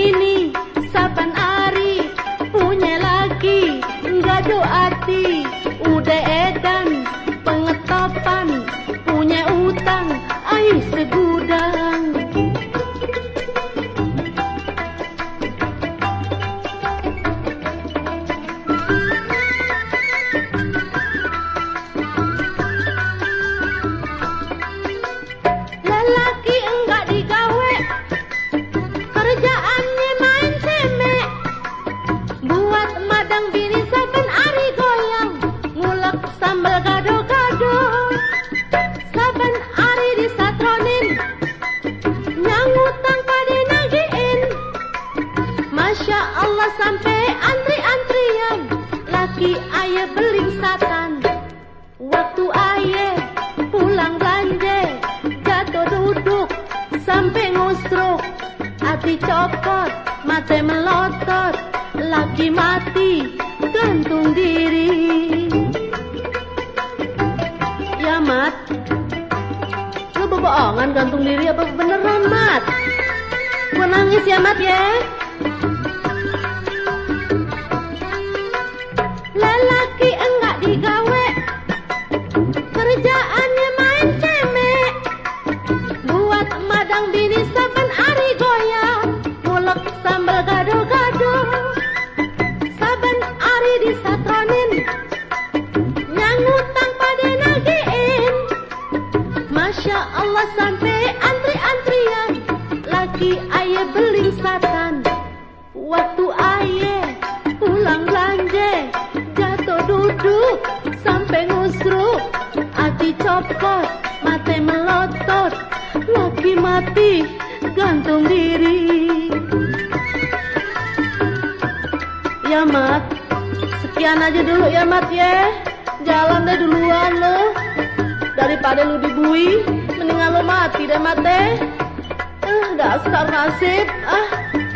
ini saban hari punya lagi gaduh hati udah edan pengetopan punya utang air segudang. Lelaki enggak digawe kerjaannya main cemek buat madang bini saben hari goyang ngulek sambal gado-gado saben hari disatronin nyangutang pade nagiin. Masya Allah sampai antri-antrian laki aye beling satan waktu aye pulang belanja jatuh duduk sampai ngustruk hati copot mata melotot laki mati gantung diri. Ya Mat, lu bohongan gantung diri apa beneran Mat? Gua nangis ya Mat ya. Lelaki enggak digawe kerjaannya main cemek buat madang bini saben hari goyang ngulek sambal gado-gado saben hari disatronin nyangutang pade nagiin. Masya Allah sampai antri-antrian laki aye beling satan waktu aye pulang belanja jatuh duduk sampai ngusruk hati copot mata melotot laki mati gantung diri. Ya Mat, sekian aja dulu ya Mat ya. Jalan deh duluan lo. Daripada lu dibui, mendingan lo mati deh Mat deh. Dasar nasib.